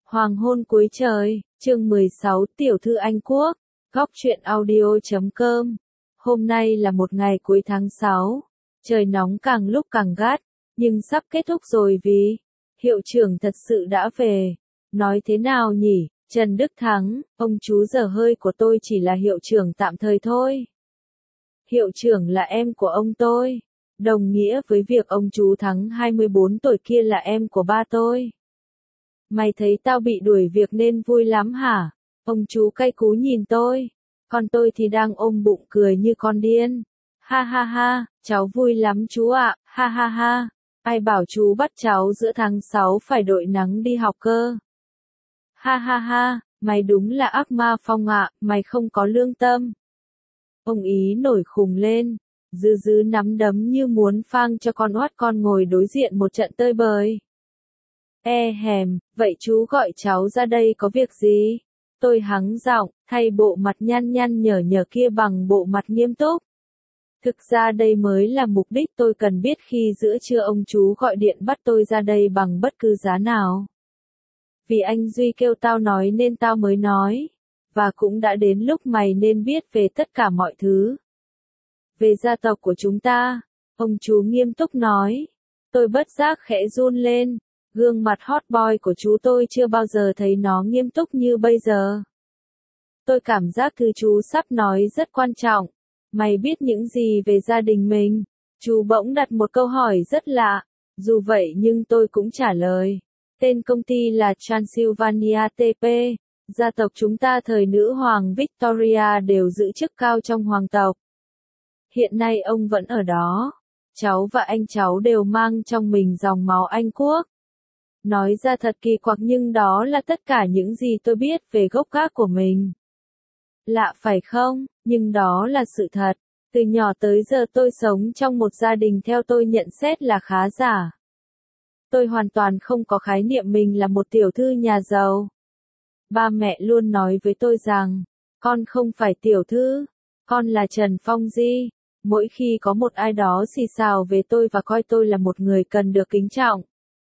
Hoàng hôn cuối trời, chương 16 Tiểu thư Anh Quốc, góc truyện audio.com. Hôm nay là một ngày cuối tháng 6, trời nóng càng lúc càng gắt, nhưng sắp kết thúc rồi vì hiệu trưởng thật sự đã về. Nói thế nào nhỉ, Trần Đức Thắng, ông chú dở hơi của tôi chỉ là hiệu trưởng tạm thời thôi. Hiệu trưởng là em của ông tôi, đồng nghĩa với việc ông chú Thắng 24 tuổi kia là em của ba tôi. Mày thấy tao bị đuổi việc nên vui lắm hả? Ông chú cay cú nhìn tôi, còn tôi thì đang ôm bụng cười như con điên. Ha ha ha, cháu vui lắm chú ạ, ha ha ha. Ai bảo chú bắt cháu giữa tháng 6 phải đội nắng đi học cơ? Ha ha ha, mày đúng là ác ma Phong ạ, mày không có lương tâm. Ông ý nổi khùng lên, dứ nắm đấm như muốn phang cho con oát con ngồi đối diện một trận tơi bời. Hèm, vậy chú gọi cháu ra đây có việc gì? Tôi hắng giọng, thay bộ mặt nhăn nhăn nhở nhở kia bằng bộ mặt nghiêm túc. Thực ra đây mới là mục đích tôi cần biết khi giữa trưa ông chú gọi điện bắt tôi ra đây bằng bất cứ giá nào. Vì anh Duy kêu tao nói nên tao mới nói. Và cũng đã đến lúc mày nên biết về tất cả mọi thứ. Về gia tộc của chúng ta, ông chú nghiêm túc nói. Tôi bất giác khẽ run lên. Gương mặt hot boy của chú tôi chưa bao giờ thấy nó nghiêm túc như bây giờ. Tôi cảm giác thứ chú sắp nói rất quan trọng. Mày biết những gì về gia đình mình? Chú bỗng đặt một câu hỏi rất lạ. Dù vậy nhưng tôi cũng trả lời. Tên công ty là Transylvania TP. Gia tộc chúng ta thời nữ hoàng Victoria đều giữ chức cao trong hoàng tộc. Hiện nay ông vẫn ở đó. Cháu và anh cháu đều mang trong mình dòng máu Anh Quốc. Nói ra thật kỳ quặc nhưng đó là tất cả những gì tôi biết về gốc gác của mình. Lạ phải không, nhưng đó là sự thật. Từ nhỏ tới giờ tôi sống trong một gia đình theo tôi nhận xét là khá giả. Tôi hoàn toàn không có khái niệm mình là một tiểu thư nhà giàu. Ba mẹ luôn nói với tôi rằng, con không phải tiểu thư, con là Trần Phong Di. Mỗi khi có một ai đó xì xào về tôi và coi tôi là một người cần được kính trọng.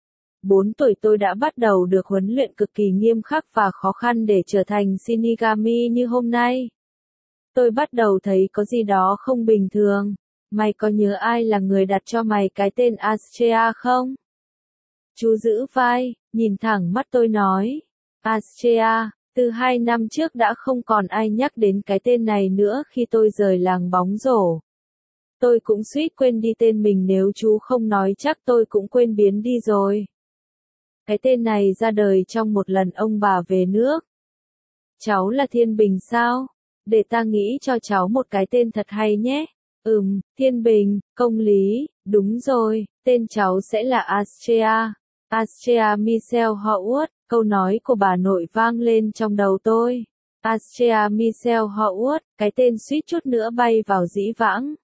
4 tuổi tôi đã bắt đầu được huấn luyện cực kỳ nghiêm khắc và khó khăn để trở thành Shinigami như hôm nay. Tôi bắt đầu thấy có gì đó không bình thường. Mày có nhớ ai là người đặt cho mày cái tên Astrea không? Chú giữ vai, nhìn thẳng mắt tôi nói. Astrea, từ 2 năm trước đã không còn ai nhắc đến cái tên này nữa khi tôi rời làng bóng rổ. Tôi cũng suýt quên đi tên mình nếu chú không nói chắc tôi cũng quên biến đi rồi. Cái tên này ra đời trong một lần ông bà về nước. Cháu là Thiên Bình sao? Để ta nghĩ cho cháu một cái tên thật hay nhé. Thiên Bình, công lý, đúng rồi, tên cháu sẽ là Astrea. Astrea Michelle Howard, câu nói của bà nội vang lên trong đầu tôi. Astrea Michelle Howard, cái tên suýt chút nữa bay vào dĩ vãng.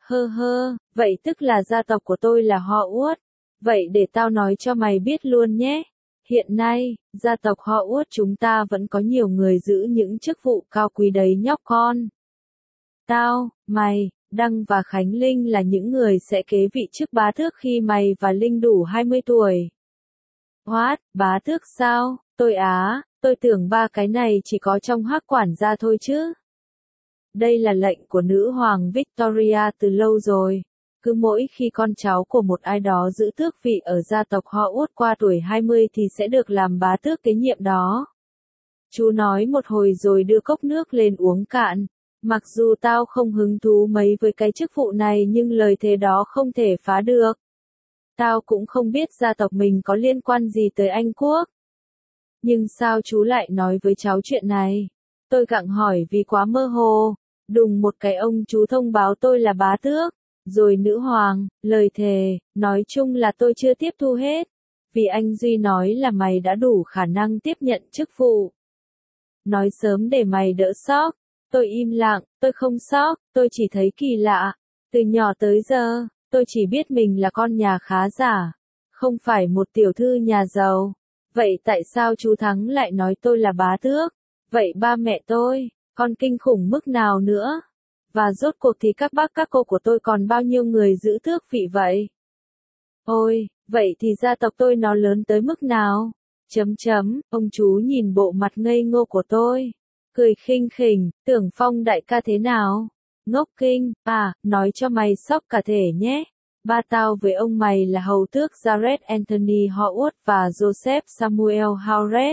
Vậy tức là gia tộc của tôi là Howard. Vậy để tao nói cho mày biết luôn nhé. Hiện nay, gia tộc Howard chúng ta vẫn có nhiều người giữ những chức vụ cao quý đấy nhóc con. Tao, mày, Đăng và Khánh Linh là những người sẽ kế vị chức bá tước khi mày và Linh đủ 20 tuổi. What, bá tước sao? Tôi tưởng ba cái này chỉ có trong hắc quản gia thôi chứ. Đây là lệnh của nữ hoàng Victoria từ lâu rồi. Cứ mỗi khi con cháu của một ai đó giữ tước vị ở gia tộc Howard qua tuổi 20 thì sẽ được làm bá tước kế nhiệm đó. Chú nói một hồi rồi đưa cốc nước lên uống cạn. Mặc dù tao không hứng thú mấy với cái chức vụ này nhưng lời thề đó không thể phá được. Tao cũng không biết gia tộc mình có liên quan gì tới Anh Quốc. Nhưng sao chú lại nói với cháu chuyện này? Tôi gặng hỏi vì quá mơ hồ. Đùng một cái ông chú thông báo tôi là bá tước. Rồi nữ hoàng, lời thề, nói chung là tôi chưa tiếp thu hết. Vì anh Duy nói là mày đã đủ khả năng tiếp nhận chức vụ. Nói sớm để mày đỡ sốc. Tôi im lặng, tôi không sốc, tôi chỉ thấy kỳ lạ. Từ nhỏ tới giờ, tôi chỉ biết mình là con nhà khá giả. Không phải một tiểu thư nhà giàu. Vậy tại sao chú Thắng lại nói tôi là bá tước? Vậy ba mẹ tôi, còn kinh khủng mức nào nữa? Và rốt cuộc thì các bác các cô của tôi còn bao nhiêu người giữ tước vị vậy? Ôi, vậy thì gia tộc tôi nó lớn tới mức nào? Ông chú nhìn bộ mặt ngây ngô của tôi, cười khinh khỉnh, tưởng Phong đại ca thế nào? Ngốc kinh, nói cho mày sốc cả thể nhé. Ba tao với ông mày là hầu tước Jared Anthony Howard và Joseph Samuel Howard.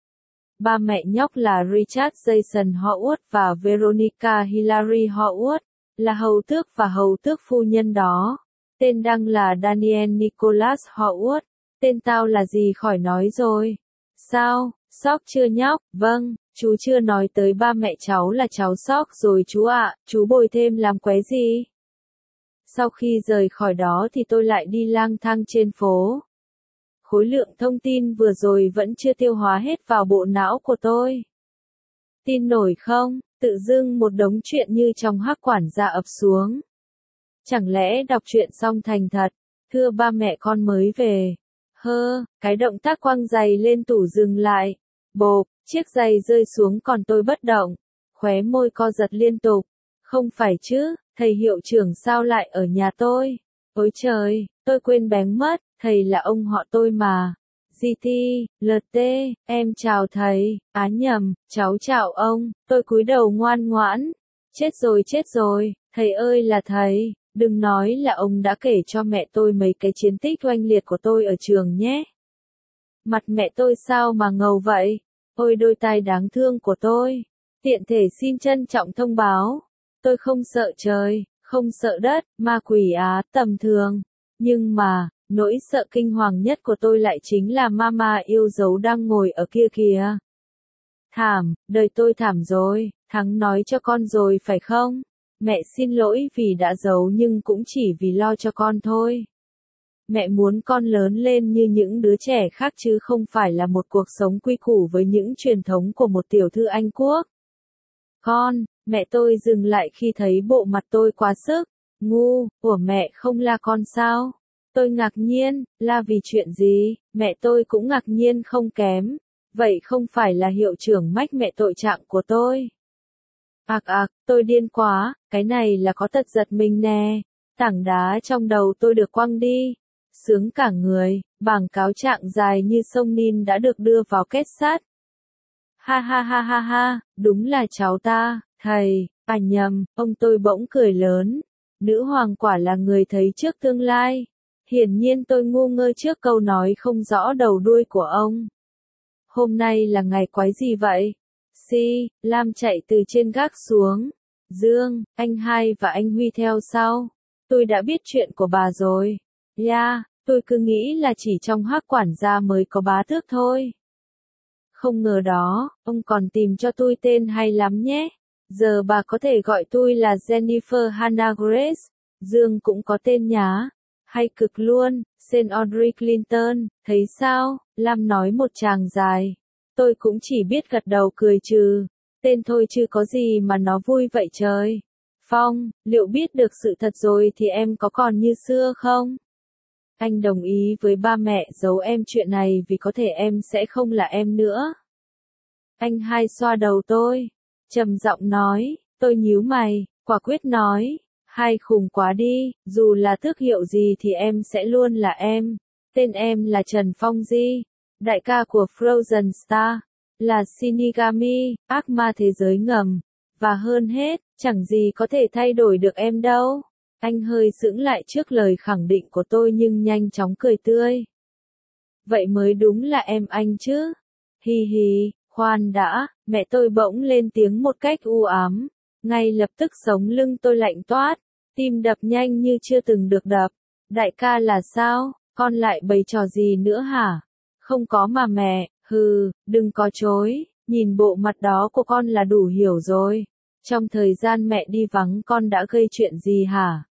Ba mẹ nhóc là Richard Jason Howard và Veronica Hillary Howard, là hầu tước và hầu tước phu nhân đó. Tên đăng là Daniel Nicholas Howard. Tên tao là gì khỏi nói rồi. Sao, sốc chưa nhóc? Vâng, chú chưa nói tới ba mẹ cháu là cháu sốc rồi chú ạ, chú bồi thêm làm qué gì? Sau khi rời khỏi đó thì tôi lại đi lang thang trên phố. Khối lượng thông tin vừa rồi vẫn chưa tiêu hóa hết vào bộ não của tôi. Tin nổi không, tự dưng một đống chuyện như trong hắc quản gia ập xuống. Chẳng lẽ đọc truyện xong thành thật, thưa ba mẹ con mới về. Cái động tác quăng giày lên tủ dừng lại. Bộp, chiếc giày rơi xuống còn tôi bất động. Khóe môi co giật liên tục. Không phải chứ, thầy hiệu trưởng sao lại ở nhà tôi? Ôi trời, tôi quên bén mất, thầy là ông họ tôi mà. GT, LT, em chào thầy, nhầm, cháu chào ông, tôi cúi đầu ngoan ngoãn. Chết rồi, thầy ơi là thầy, đừng nói là ông đã kể cho mẹ tôi mấy cái chiến tích oanh liệt của tôi ở trường nhé. Mặt mẹ tôi sao mà ngầu vậy? Ôi đôi tai đáng thương của tôi. Tiện thể xin trân trọng thông báo. Tôi không sợ trời, không sợ đất, ma quỷ tầm thường. Nhưng mà, nỗi sợ kinh hoàng nhất của tôi lại chính là mama yêu dấu đang ngồi ở kia kìa. Thảm, đời tôi thảm rồi, Thắng nói cho con rồi phải không? Mẹ xin lỗi vì đã giấu nhưng cũng chỉ vì lo cho con thôi. Mẹ muốn con lớn lên như những đứa trẻ khác chứ không phải là một cuộc sống quy củ với những truyền thống của một tiểu thư Anh Quốc. Mẹ tôi dừng lại khi thấy bộ mặt tôi quá sức. Ngu, của mẹ không la con sao? Tôi ngạc nhiên, la vì chuyện gì? Mẹ tôi cũng ngạc nhiên không kém. Vậy không phải là hiệu trưởng mách mẹ tội trạng của tôi? Tôi điên quá, cái này là có tật giật mình nè. Tảng đá trong đầu tôi được quăng đi. Sướng cả người, bảng cáo trạng dài như sông Nin đã được đưa vào kết sắt. Ha, đúng là cháu ta, thầy, nhầm, ông tôi bỗng cười lớn. Nữ hoàng quả là người thấy trước tương lai. Hiển nhiên tôi ngu ngơ trước câu nói không rõ đầu đuôi của ông. Hôm nay là ngày quái gì vậy? Lam chạy từ trên gác xuống. Dương, anh Hai và anh Huy theo sau. Tôi đã biết chuyện của bà rồi. Tôi cứ nghĩ là chỉ trong hắc quản gia mới có bá tước thôi. Không ngờ đó, ông còn tìm cho tôi tên hay lắm nhé. Giờ bà có thể gọi tôi là Jennifer Hannah Grace. Dương cũng có tên nhá. Hay cực luôn, Saint Audrey Clinton, thấy sao? Lam nói một tràng dài. Tôi cũng chỉ biết gật đầu cười trừ. Tên thôi chứ có gì mà nó vui vậy trời. Phong, liệu biết được sự thật rồi thì em có còn như xưa không? Anh đồng ý với ba mẹ giấu em chuyện này vì có thể em sẽ không là em nữa. Anh Hai xoa đầu tôi, trầm giọng nói, tôi nhíu mày, quả quyết nói, Hai khùng quá đi, dù là tước hiệu gì thì em sẽ luôn là em. Tên em là Trần Phong Di, đại ca của Frozen Star, là Shinigami, ác ma thế giới ngầm, và hơn hết, chẳng gì có thể thay đổi được em đâu. Anh hơi sững lại trước lời khẳng định của tôi nhưng nhanh chóng cười tươi. Vậy mới đúng là em anh chứ. Hi hi, khoan đã, mẹ tôi bỗng lên tiếng một cách u ám. Ngay lập tức sống lưng tôi lạnh toát, tim đập nhanh như chưa từng được đập. Đại ca là sao, con lại bày trò gì nữa hả? Không có mà mẹ, đừng có chối, nhìn bộ mặt đó của con là đủ hiểu rồi. Trong thời gian mẹ đi vắng con đã gây chuyện gì hả?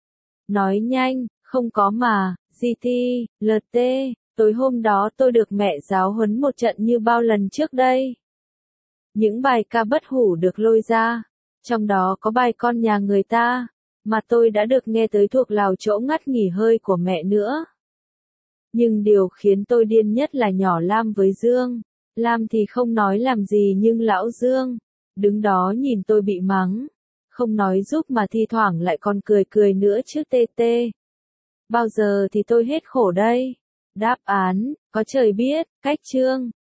Nói nhanh, không có mà, GT, LT, tối hôm đó tôi được mẹ giáo huấn một trận như bao lần trước đây. Những bài ca bất hủ được lôi ra, trong đó có bài Con nhà người ta, mà tôi đã được nghe tới thuộc lào chỗ ngắt nghỉ hơi của mẹ nữa. Nhưng điều khiến tôi điên nhất là nhỏ Lam với Dương. Lam thì không nói làm gì nhưng lão Dương, đứng đó nhìn tôi bị mắng. Không nói giúp mà thi thoảng lại còn cười cười nữa chứ tê tê. Bao giờ thì tôi hết khổ đây? Đáp án, có trời biết, cách chương.